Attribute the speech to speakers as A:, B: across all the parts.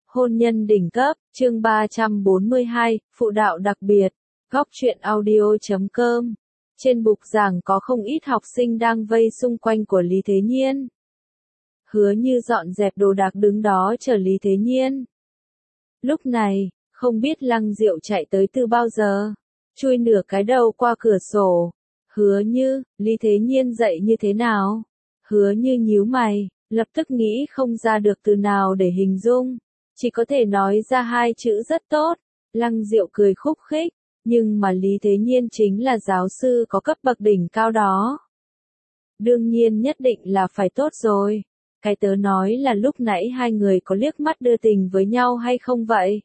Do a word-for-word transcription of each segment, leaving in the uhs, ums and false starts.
A: Hôn nhân đỉnh cấp, chương ba trăm bốn mươi hai, phụ đạo đặc biệt, góc truyện audio chấm com. Trên bục giảng có không ít học sinh đang vây xung quanh của Lý Thế Nhiên. Hứa Như dọn dẹp đồ đạc đứng đó chờ Lý Thế Nhiên. Lúc này, không biết Lăng Diệu chạy tới từ bao giờ, chui nửa cái đầu qua cửa sổ. Hứa Như, Lý Thế Nhiên dậy như thế nào? Hứa Như nhíu mày, lập tức nghĩ không ra được từ nào để hình dung. Chỉ có thể nói ra hai chữ rất tốt. Lăng Diệu cười khúc khích, nhưng mà Lý Thế Nhiên chính là giáo sư có cấp bậc đỉnh cao đó. Đương nhiên nhất định là phải tốt rồi. Cái tớ nói là lúc nãy hai người có liếc mắt đưa tình với nhau hay không vậy?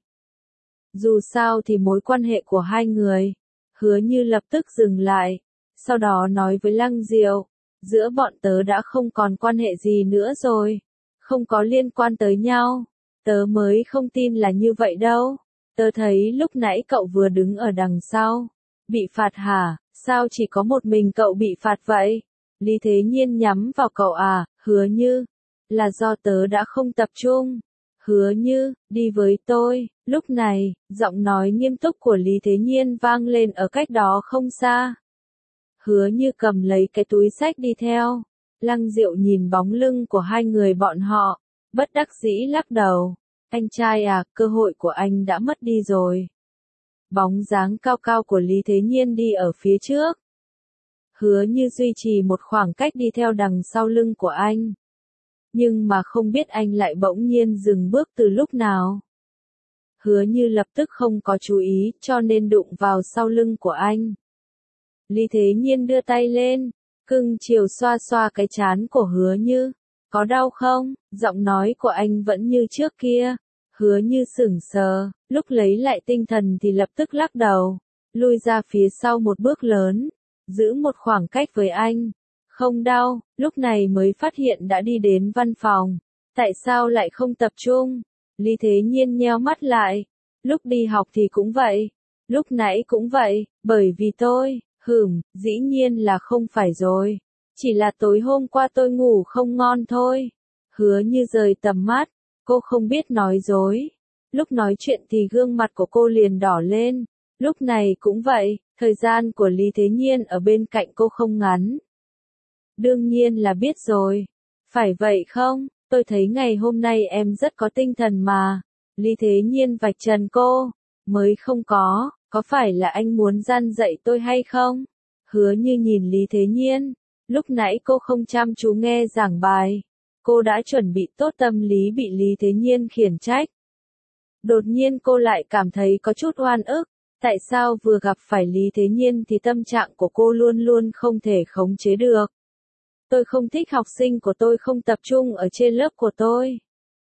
A: Dù sao thì mối quan hệ của hai người. Hứa Như lập tức dừng lại, sau đó nói với Lăng Diệu, giữa bọn tớ đã không còn quan hệ gì nữa rồi, không có liên quan tới nhau. Tớ mới không tin là như vậy đâu. Tớ thấy lúc nãy cậu vừa đứng ở đằng sau. Bị phạt hả? Sao chỉ có một mình cậu bị phạt vậy? Lý Thế Nhiên nhắm vào cậu à? Hứa Như, là do tớ đã không tập trung. Hứa Như, đi với tôi. Lúc này, giọng nói nghiêm túc của Lý Thế Nhiên vang lên ở cách đó không xa. Hứa Như cầm lấy cái túi xách đi theo. Lăng Diệu nhìn bóng lưng của hai người bọn họ, bất đắc dĩ lắc đầu. Anh trai à, cơ hội của anh đã mất đi rồi. Bóng dáng cao cao của Lý Thế Nhiên đi ở phía trước. Hứa Như duy trì một khoảng cách đi theo đằng sau lưng của anh. Nhưng mà không biết anh lại bỗng nhiên dừng bước từ lúc nào. Hứa Như lập tức không có chú ý cho nên đụng vào sau lưng của anh. Lý Thế Nhiên đưa tay lên, cưng chiều xoa xoa cái trán của Hứa Như. Có đau không? Giọng nói của anh vẫn như trước kia. Hứa Như sững sờ, lúc lấy lại tinh thần thì lập tức lắc đầu, lui ra phía sau một bước lớn, giữ một khoảng cách với anh. Không đau, lúc này mới phát hiện đã đi đến văn phòng. Tại sao lại không tập trung? Lý Thế Nhiên nheo mắt lại. Lúc đi học thì cũng vậy, lúc nãy cũng vậy, bởi vì tôi, hửm, dĩ nhiên là không phải rồi. Chỉ là tối hôm qua tôi ngủ không ngon thôi. Hứa Như rời tầm mắt, cô không biết nói dối. Lúc nói chuyện thì gương mặt của cô liền đỏ lên. Lúc này cũng vậy, thời gian của Lý Thế Nhiên ở bên cạnh cô không ngắn. Đương nhiên là biết rồi. Phải vậy không? Tôi thấy ngày hôm nay em rất có tinh thần mà. Lý Thế Nhiên vạch trần cô. Mới không có, có phải là anh muốn gian dạy tôi hay không? Hứa Như nhìn Lý Thế Nhiên. Lúc nãy cô không chăm chú nghe giảng bài. Cô đã chuẩn bị tốt tâm lý bị Lý Thế Nhiên khiển trách. Đột nhiên cô lại cảm thấy có chút oan ức. Tại sao vừa gặp phải Lý Thế Nhiên thì tâm trạng của cô luôn luôn không thể khống chế được. Tôi không thích học sinh của tôi không tập trung ở trên lớp của tôi.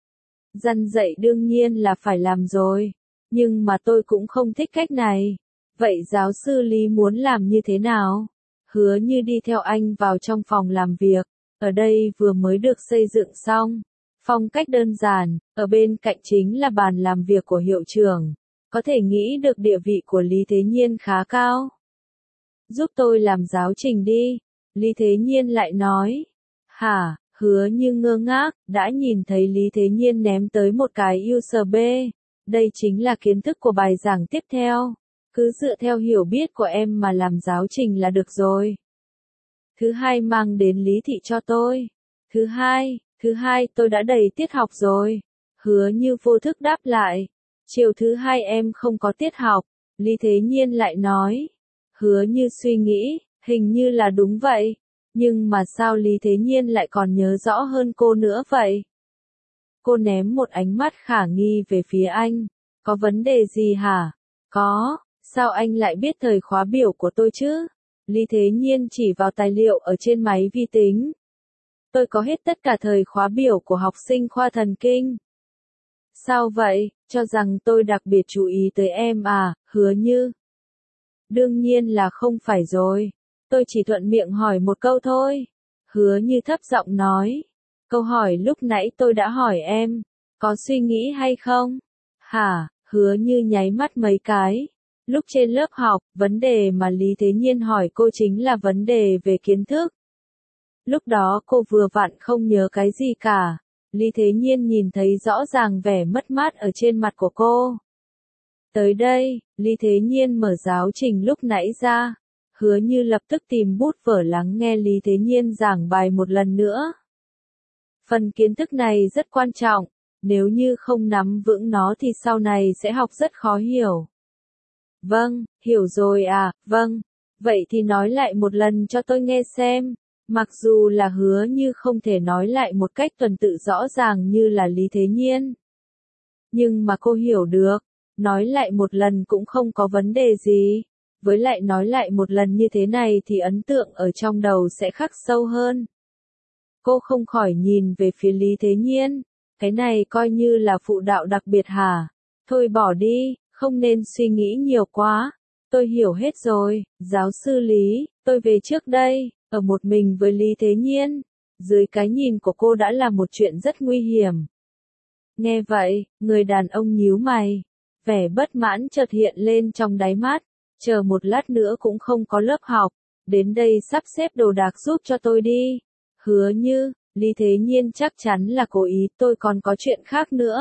A: Răn dạy đương nhiên là phải làm rồi. Nhưng mà tôi cũng không thích cách này. Vậy giáo sư Lý muốn làm như thế nào? Hứa Như đi theo anh vào trong phòng làm việc. Ở đây vừa mới được xây dựng xong. Phong cách đơn giản, ở bên cạnh chính là bàn làm việc của hiệu trưởng. Có thể nghĩ được địa vị của Lý Thế Nhiên khá cao. Giúp tôi làm giáo trình đi. Lý Thế Nhiên lại nói. Hả? Hứa Như ngơ ngác, đã nhìn thấy Lý Thế Nhiên ném tới một cái u ét bê. Đây chính là kiến thức của bài giảng tiếp theo. Cứ dựa theo hiểu biết của em mà làm giáo trình là được rồi. Thứ hai mang đến Lý Thị cho tôi. Thứ hai, thứ hai tôi đã đầy tiết học rồi. Hứa Như vô thức đáp lại. Chiều thứ hai em không có tiết học. Lý Thế Nhiên lại nói. Hứa Như suy nghĩ, hình như là đúng vậy. Nhưng mà sao Lý Thế Nhiên lại còn nhớ rõ hơn cô nữa vậy? Cô ném một ánh mắt khả nghi về phía anh. Có vấn đề gì hả? Có, sao anh lại biết thời khóa biểu của tôi chứ? Lý Thế Nhiên chỉ vào tài liệu ở trên máy vi tính. Tôi có hết tất cả thời khóa biểu của học sinh khoa thần kinh. Sao vậy, cho rằng tôi đặc biệt chú ý tới em à, Hứa Như? Đương nhiên là không phải rồi. Tôi chỉ thuận miệng hỏi một câu thôi. Hứa Như thấp giọng nói. Câu hỏi lúc nãy tôi đã hỏi em. Có suy nghĩ hay không? Hả? Hứa Như nháy mắt mấy cái. Lúc trên lớp học, vấn đề mà Lý Thế Nhiên hỏi cô chính là vấn đề về kiến thức. Lúc đó cô vừa vặn không nhớ cái gì cả. Lý Thế Nhiên nhìn thấy rõ ràng vẻ mất mát ở trên mặt của cô. Tới đây, Lý Thế Nhiên mở giáo trình lúc nãy ra. Hứa Như lập tức tìm bút vở lắng nghe Lý Thế Nhiên giảng bài một lần nữa. Phần kiến thức này rất quan trọng, nếu như không nắm vững nó thì sau này sẽ học rất khó hiểu. Vâng, hiểu rồi à, vâng. Vậy thì nói lại một lần cho tôi nghe xem. Mặc dù là Hứa Như không thể nói lại một cách tuần tự rõ ràng như là Lý Thế Nhiên. Nhưng mà cô hiểu được, nói lại một lần cũng không có vấn đề gì. Với lại nói lại một lần như thế này thì ấn tượng ở trong đầu sẽ khắc sâu hơn. Cô không khỏi nhìn về phía Lý Thế Nhiên. Cái này coi như là phụ đạo đặc biệt hả? Thôi bỏ đi, không nên suy nghĩ nhiều quá. Tôi hiểu hết rồi, giáo sư Lý, tôi về trước đây. Ở một mình với Lý Thế Nhiên, dưới cái nhìn của cô đã là một chuyện rất nguy hiểm. Nghe vậy, người đàn ông nhíu mày, vẻ bất mãn chợt hiện lên trong đáy mắt, chờ một lát nữa cũng không có lớp học, đến đây sắp xếp đồ đạc giúp cho tôi đi. Hứa Như, Lý Thế Nhiên chắc chắn là cố ý, tôi còn có chuyện khác nữa.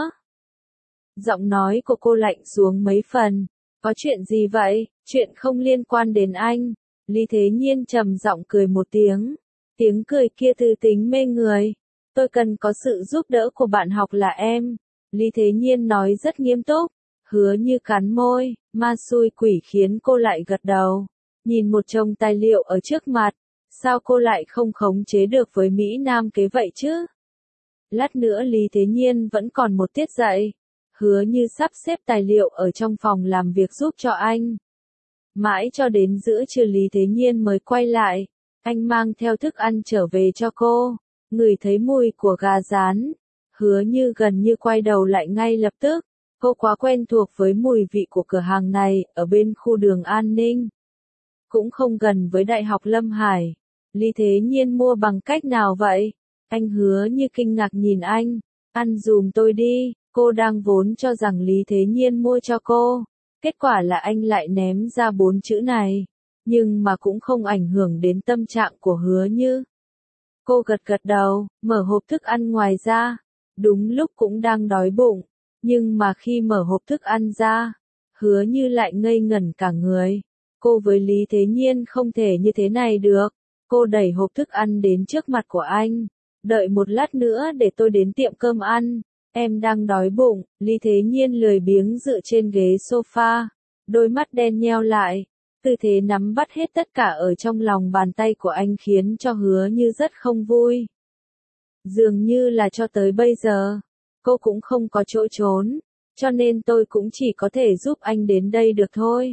A: Giọng nói của cô lạnh xuống mấy phần, có chuyện gì vậy, chuyện không liên quan đến anh. Lý Thế Nhiên trầm giọng cười một tiếng, tiếng cười kia thư tính mê người. Tôi cần có sự giúp đỡ của bạn học là em. Lý Thế Nhiên nói rất nghiêm túc. Hứa Như cắn môi, ma xui quỷ khiến cô lại gật đầu. Nhìn một chồng tài liệu ở trước mặt, sao cô lại không khống chế được với Mỹ Nam kế vậy chứ? Lát nữa Lý Thế Nhiên vẫn còn một tiết dạy. Hứa Như sắp xếp tài liệu ở trong phòng làm việc giúp cho anh. Mãi cho đến giữa trưa Lý Thế Nhiên mới quay lại, anh mang theo thức ăn trở về cho cô, ngửi thấy mùi của gà rán. Hứa Như gần như quay đầu lại ngay lập tức, cô quá quen thuộc với mùi vị của cửa hàng này, ở bên khu đường An Ninh. Cũng không gần với Đại học Lâm Hải. Lý Thế Nhiên mua bằng cách nào vậy? Anh Hứa Như kinh ngạc nhìn anh, ăn dùm tôi đi, cô đang vốn cho rằng Lý Thế Nhiên mua cho cô. Kết quả là anh lại ném ra bốn chữ này, nhưng mà cũng không ảnh hưởng đến tâm trạng của Hứa Như. Cô gật gật đầu, mở hộp thức ăn ngoài ra, đúng lúc cũng đang đói bụng, nhưng mà khi mở hộp thức ăn ra, Hứa Như lại ngây ngẩn cả người. Cô với Lý Thế Nhiên không thể như thế này được. Cô đẩy hộp thức ăn đến trước mặt của anh, đợi một lát nữa để tôi đến tiệm cơm ăn. Em đang đói bụng. Lý Thế Nhiên lười biếng dựa trên ghế sofa, đôi mắt đen nheo lại, tư thế nắm bắt hết tất cả ở trong lòng bàn tay của anh khiến cho Hứa Như rất không vui. Dường như là cho tới bây giờ, cô cũng không có chỗ trốn, cho nên tôi cũng chỉ có thể giúp anh đến đây được thôi.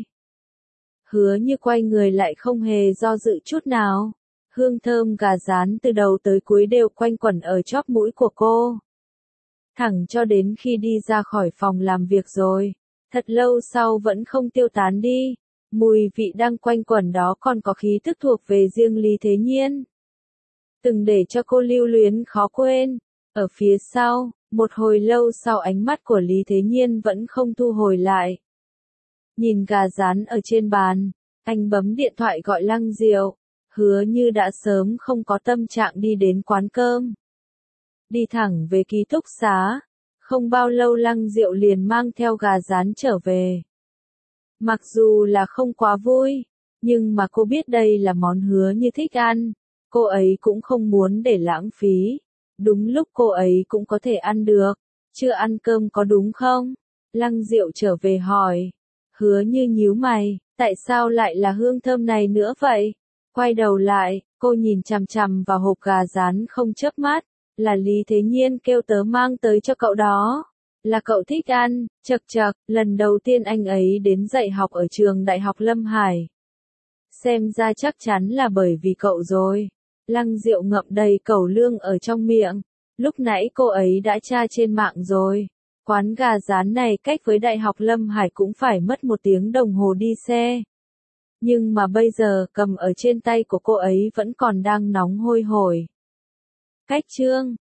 A: Hứa Như quay người lại không hề do dự chút nào, hương thơm gà rán từ đầu tới cuối đều quanh quẩn ở chóp mũi của cô. Thẳng cho đến khi đi ra khỏi phòng làm việc rồi, thật lâu sau vẫn không tiêu tán đi, mùi vị đang quanh quẩn đó còn có khí thức thuộc về riêng Lý Thế Nhiên. Từng để cho cô lưu luyến khó quên. Ở phía sau, một hồi lâu sau ánh mắt của Lý Thế Nhiên vẫn không thu hồi lại. Nhìn gà rán ở trên bàn, anh bấm điện thoại gọi Lăng Diệu. Hứa Như đã sớm không có tâm trạng đi đến quán cơm. Đi thẳng về ký túc xá. Không bao lâu Lăng Diệu liền mang theo gà rán trở về. Mặc dù là không quá vui, nhưng mà cô biết đây là món Hứa Như thích ăn. Cô ấy cũng không muốn để lãng phí. Đúng lúc cô ấy cũng có thể ăn được. Chưa ăn cơm có đúng không? Lăng Diệu trở về hỏi. Hứa Như nhíu mày, tại sao lại là hương thơm này nữa vậy? Quay đầu lại, cô nhìn chằm chằm vào hộp gà rán không chớp mắt. Là Lý Thế Nhiên kêu tớ mang tới cho cậu đó. Là cậu thích ăn, chậc chậc, lần đầu tiên anh ấy đến dạy học ở trường Đại học Lâm Hải. Xem ra chắc chắn là bởi vì cậu rồi. Lăng Diệu ngậm đầy cẩu lương ở trong miệng. Lúc nãy cô ấy đã tra trên mạng rồi. Quán gà rán này cách với Đại học Lâm Hải cũng phải mất một tiếng đồng hồ đi xe. Nhưng mà bây giờ cầm ở trên tay của cô ấy vẫn còn đang nóng hôi hổi. Cách chương